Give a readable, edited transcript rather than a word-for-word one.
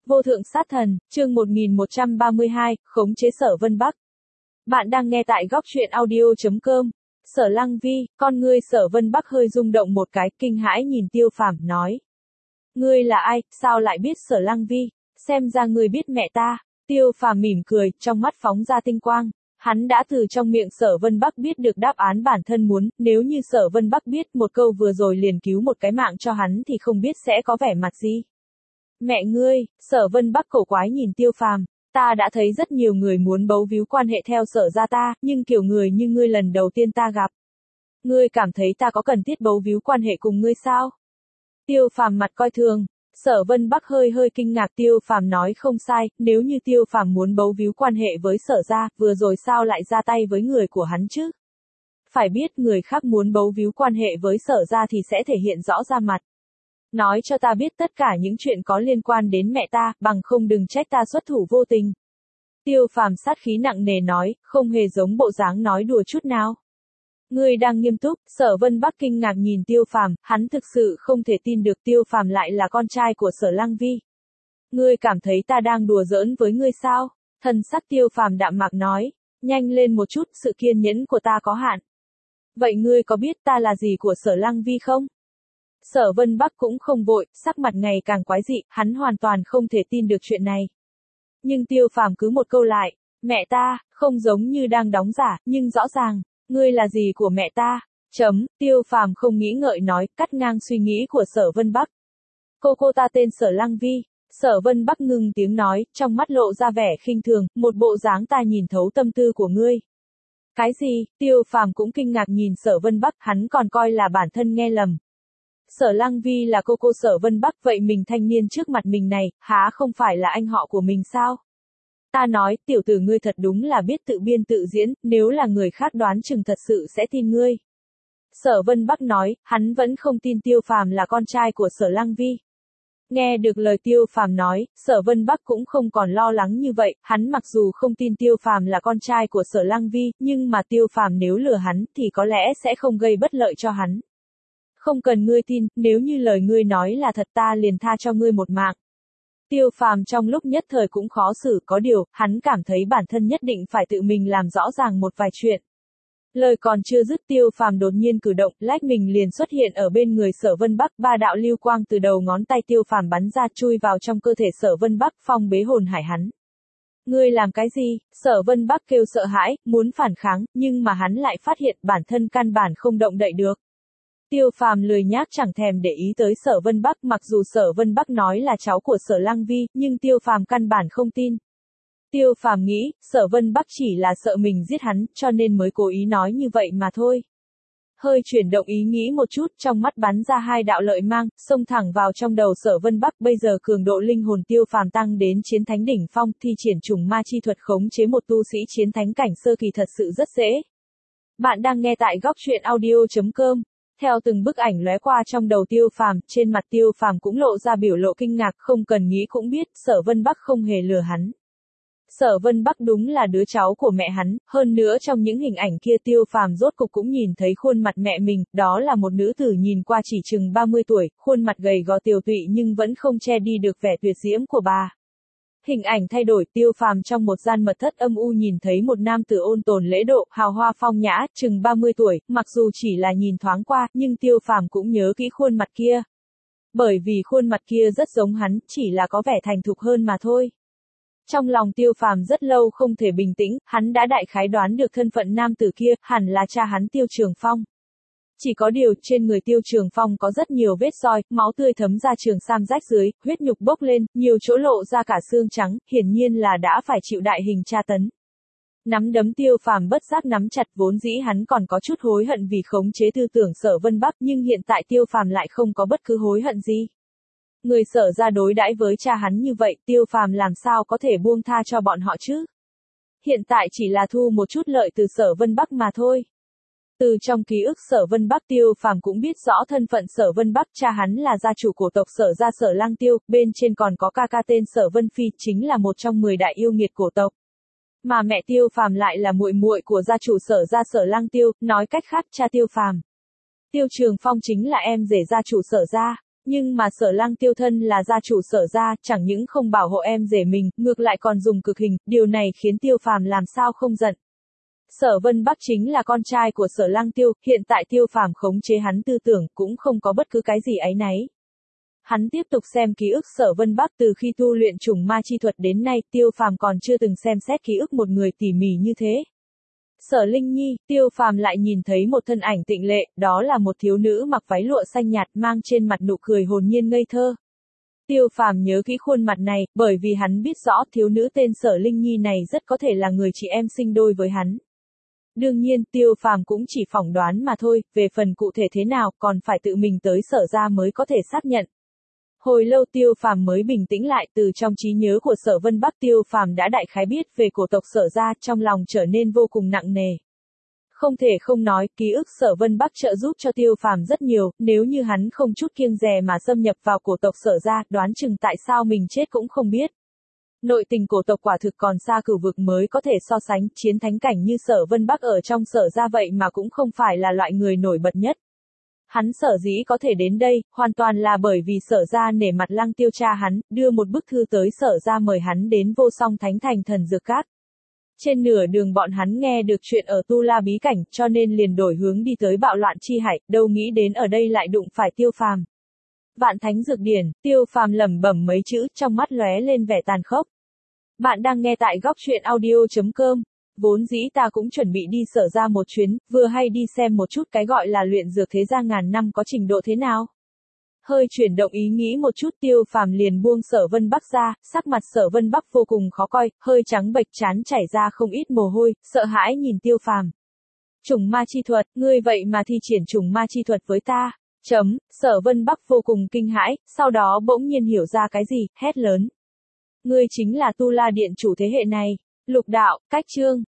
Vô thượng sát thần, chương 1132, khống chế Sở Vân Bắc. Bạn đang nghe tại góc truyện audio.com. Sở Lăng Vi, con ngươi Sở Vân Bắc hơi rung động một cái, kinh hãi nhìn Tiêu Phàm nói. Ngươi là ai, sao lại biết Sở Lăng Vi, xem ra ngươi biết mẹ ta. Tiêu Phàm mỉm cười, trong mắt phóng ra tinh quang. Hắn đã từ trong miệng Sở Vân Bắc biết được đáp án bản thân muốn, nếu như Sở Vân Bắc biết một câu vừa rồi liền cứu một cái mạng cho hắn thì không biết sẽ có vẻ mặt gì. Mẹ ngươi, Sở Vân Bắc cổ quái nhìn Tiêu Phàm, ta đã thấy rất nhiều người muốn bấu víu quan hệ theo Sở gia ta, nhưng kiểu người như ngươi lần đầu tiên ta gặp. Ngươi cảm thấy ta có cần thiết bấu víu quan hệ cùng ngươi sao? Tiêu Phàm mặt coi thường. Sở Vân Bắc hơi kinh ngạc. Tiêu Phàm nói không sai, nếu như Tiêu Phàm muốn bấu víu quan hệ với Sở gia, vừa rồi sao lại ra tay với người của hắn chứ? Phải biết người khác muốn bấu víu quan hệ với Sở gia thì sẽ thể hiện rõ ra mặt. Nói cho ta biết tất cả những chuyện có liên quan đến mẹ ta, bằng không đừng trách ta xuất thủ vô tình. Tiêu Phàm sát khí nặng nề nói, không hề giống bộ dáng nói đùa chút nào. Ngươi đang nghiêm túc? Sở Vân Bắc kinh ngạc nhìn Tiêu Phàm, hắn thực sự không thể tin được Tiêu Phàm lại là con trai của Sở Lăng Vi. Ngươi cảm thấy ta đang đùa giỡn với ngươi sao? Thần sắc Tiêu Phàm đạm mạc nói, nhanh lên một chút, sự kiên nhẫn của ta có hạn. Vậy ngươi có biết ta là gì của Sở Lăng Vi không? Sở Vân Bắc cũng không vội, sắc mặt ngày càng quái dị, hắn hoàn toàn không thể tin được chuyện này. Nhưng Tiêu Phàm cứ một câu lại, mẹ ta, không giống như đang đóng giả, nhưng rõ ràng, ngươi là gì của mẹ ta? Tiêu Phàm không nghĩ ngợi nói, cắt ngang suy nghĩ của Sở Vân Bắc. Cô ta tên Sở Lăng Vi. Sở Vân Bắc ngừng tiếng nói, trong mắt lộ ra vẻ khinh thường, một bộ dáng ta nhìn thấu tâm tư của ngươi. Cái gì? Tiêu Phàm cũng kinh ngạc nhìn Sở Vân Bắc, hắn còn coi là bản thân nghe lầm. Sở Lăng Vi là cô Sở Vân Bắc, vậy mình thanh niên trước mặt mình này, há không phải là anh họ của mình sao? Ta nói, tiểu tử ngươi thật đúng là biết tự biên tự diễn, nếu là người khác đoán chừng thật sự sẽ tin ngươi. Sở Vân Bắc nói, hắn vẫn không tin Tiêu Phàm là con trai của Sở Lăng Vi. Nghe được lời Tiêu Phàm nói, Sở Vân Bắc cũng không còn lo lắng như vậy, hắn mặc dù không tin Tiêu Phàm là con trai của Sở Lăng Vi, nhưng mà Tiêu Phàm nếu lừa hắn thì có lẽ sẽ không gây bất lợi cho hắn. Không cần ngươi tin, nếu như lời ngươi nói là thật ta liền tha cho ngươi một mạng. Tiêu Phàm trong lúc nhất thời cũng khó xử, có điều, hắn cảm thấy bản thân nhất định phải tự mình làm rõ ràng một vài chuyện. Lời còn chưa dứt Tiêu Phàm đột nhiên cử động, lách mình liền xuất hiện ở bên người Sở Vân Bắc, ba đạo lưu quang từ đầu ngón tay Tiêu Phàm bắn ra chui vào trong cơ thể Sở Vân Bắc, phong bế hồn hải hắn. Ngươi làm cái gì? Sở Vân Bắc kêu sợ hãi, muốn phản kháng, nhưng mà hắn lại phát hiện bản thân căn bản không động đậy được. Tiêu Phàm lười nhác chẳng thèm để ý tới Sở Vân Bắc, mặc dù Sở Vân Bắc nói là cháu của Sở Lăng Vi, nhưng Tiêu Phàm căn bản không tin. Tiêu Phàm nghĩ, Sở Vân Bắc chỉ là sợ mình giết hắn, cho nên mới cố ý nói như vậy mà thôi. Hơi chuyển động ý nghĩ một chút, trong mắt bắn ra hai đạo lợi mang, xông thẳng vào trong đầu Sở Vân Bắc, bây giờ cường độ linh hồn Tiêu Phàm tăng đến chiến thánh đỉnh phong, thi triển trùng ma chi thuật khống chế một tu sĩ chiến thánh cảnh sơ kỳ thật sự rất dễ. Bạn đang nghe tại góc truyện audio.com. Theo từng bức ảnh lóe qua trong đầu Tiêu Phàm, trên mặt Tiêu Phàm cũng lộ ra biểu lộ kinh ngạc, không cần nghĩ cũng biết, Sở Vân Bắc không hề lừa hắn. Sở Vân Bắc đúng là đứa cháu của mẹ hắn, hơn nữa trong những hình ảnh kia Tiêu Phàm rốt cục cũng nhìn thấy khuôn mặt mẹ mình, đó là một nữ tử nhìn qua chỉ chừng 30 tuổi, khuôn mặt gầy gò tiều tụy nhưng vẫn không che đi được vẻ tuyệt diễm của bà. Hình ảnh thay đổi, Tiêu Phàm trong một gian mật thất âm u nhìn thấy một nam tử ôn tồn lễ độ, hào hoa phong nhã, chừng 30 tuổi, mặc dù chỉ là nhìn thoáng qua, nhưng Tiêu Phàm cũng nhớ kỹ khuôn mặt kia. Bởi vì khuôn mặt kia rất giống hắn, chỉ là có vẻ thành thục hơn mà thôi. Trong lòng Tiêu Phàm rất lâu không thể bình tĩnh, hắn đã đại khái đoán được thân phận nam tử kia, hẳn là cha hắn Tiêu Trường Phong. Chỉ có điều, trên người Tiêu Trường Phong có rất nhiều vết roi, máu tươi thấm ra trường sam rách dưới, huyết nhục bốc lên, nhiều chỗ lộ ra cả xương trắng, hiển nhiên là đã phải chịu đại hình tra tấn. Nắm đấm Tiêu Phàm bất giác nắm chặt, vốn dĩ hắn còn có chút hối hận vì khống chế tư tưởng Sở Vân Bắc, nhưng hiện tại Tiêu Phàm lại không có bất cứ hối hận gì. Người Sở ra đối đãi với cha hắn như vậy, Tiêu Phàm làm sao có thể buông tha cho bọn họ chứ? Hiện tại chỉ là thu một chút lợi từ Sở Vân Bắc mà thôi. Từ trong ký ức Sở Vân Bắc, Tiêu Phàm cũng biết rõ thân phận Sở Vân Bắc, cha hắn là gia chủ cổ tộc Sở gia Sở Lăng Tiêu, bên trên còn có ca ca tên Sở Vân Phi, chính là một trong 10 đại yêu nghiệt cổ tộc. Mà mẹ Tiêu Phàm lại là muội muội của gia chủ Sở gia Sở Lăng Tiêu, nói cách khác cha Tiêu Phàm, Tiêu Trường Phong chính là em rể gia chủ Sở gia. Nhưng mà Sở Lăng Tiêu thân là gia chủ Sở gia, chẳng những không bảo hộ em rể mình, ngược lại còn dùng cực hình, điều này khiến Tiêu Phàm làm sao không giận. Sở Vân Bắc chính là con trai của Sở Lăng Tiêu, hiện tại Tiêu Phàm khống chế hắn tư tưởng cũng không có bất cứ cái gì áy náy. Hắn tiếp tục xem ký ức Sở Vân Bắc từ khi tu luyện trùng ma chi thuật đến nay, Tiêu Phàm còn chưa từng xem xét ký ức một người tỉ mỉ như thế. Sở Linh Nhi, Tiêu Phàm lại nhìn thấy một thân ảnh tịnh lệ, đó là một thiếu nữ mặc váy lụa xanh nhạt mang trên mặt nụ cười hồn nhiên ngây thơ. Tiêu Phàm nhớ kỹ khuôn mặt này, bởi vì hắn biết rõ thiếu nữ tên Sở Linh Nhi này rất có thể là người chị em sinh đôi với hắn. Đương nhiên, Tiêu Phàm cũng chỉ phỏng đoán mà thôi, về phần cụ thể thế nào, còn phải tự mình tới Sở gia mới có thể xác nhận. Hồi lâu Tiêu Phàm mới bình tĩnh lại, từ trong trí nhớ của Sở Vân Bắc Tiêu Phàm đã đại khái biết về cổ tộc Sở gia, trong lòng trở nên vô cùng nặng nề. Không thể không nói, ký ức Sở Vân Bắc trợ giúp cho Tiêu Phàm rất nhiều, nếu như hắn không chút kiêng dè mà xâm nhập vào cổ tộc Sở gia, đoán chừng tại sao mình chết cũng không biết. Nội tình cổ tộc quả thực còn xa cửu vực mới có thể so sánh, chiến thánh cảnh như Sở Vân Bắc ở trong Sở gia vậy mà cũng không phải là loại người nổi bật nhất. Hắn sở dĩ có thể đến đây, hoàn toàn là bởi vì Sở gia nể mặt Lăng Tiêu cha hắn, đưa một bức thư tới Sở gia mời hắn đến Vô Song Thánh Thành Thần Dược Các. Trên nửa đường bọn hắn nghe được chuyện ở Tu La bí cảnh, cho nên liền đổi hướng đi tới Bạo Loạn Chi Hải, đâu nghĩ đến ở đây lại đụng phải Tiêu Phàm. Vạn Thánh Dược Điển, Tiêu Phàm lẩm bẩm mấy chữ, trong mắt lóe lên vẻ tàn khốc. Bạn đang nghe tại góc truyện audio.com. Vốn dĩ ta cũng chuẩn bị đi Sở gia một chuyến, vừa hay đi xem một chút cái gọi là luyện dược thế gia ngàn năm có trình độ thế nào. Hơi chuyển động ý nghĩ một chút, Tiêu Phàm liền buông Sở Vân Bắc ra, sắc mặt Sở Vân Bắc vô cùng khó coi, hơi trắng bệch, trán chảy ra không ít mồ hôi, sợ hãi nhìn Tiêu Phàm. Trùng ma chi thuật, ngươi vậy mà thi triển trùng ma chi thuật với ta. Sở Vân Bắc vô cùng kinh hãi, sau đó bỗng nhiên hiểu ra cái gì, hét lớn. Ngươi chính là Tu La Điện chủ thế hệ này. Lục đạo, cách chương.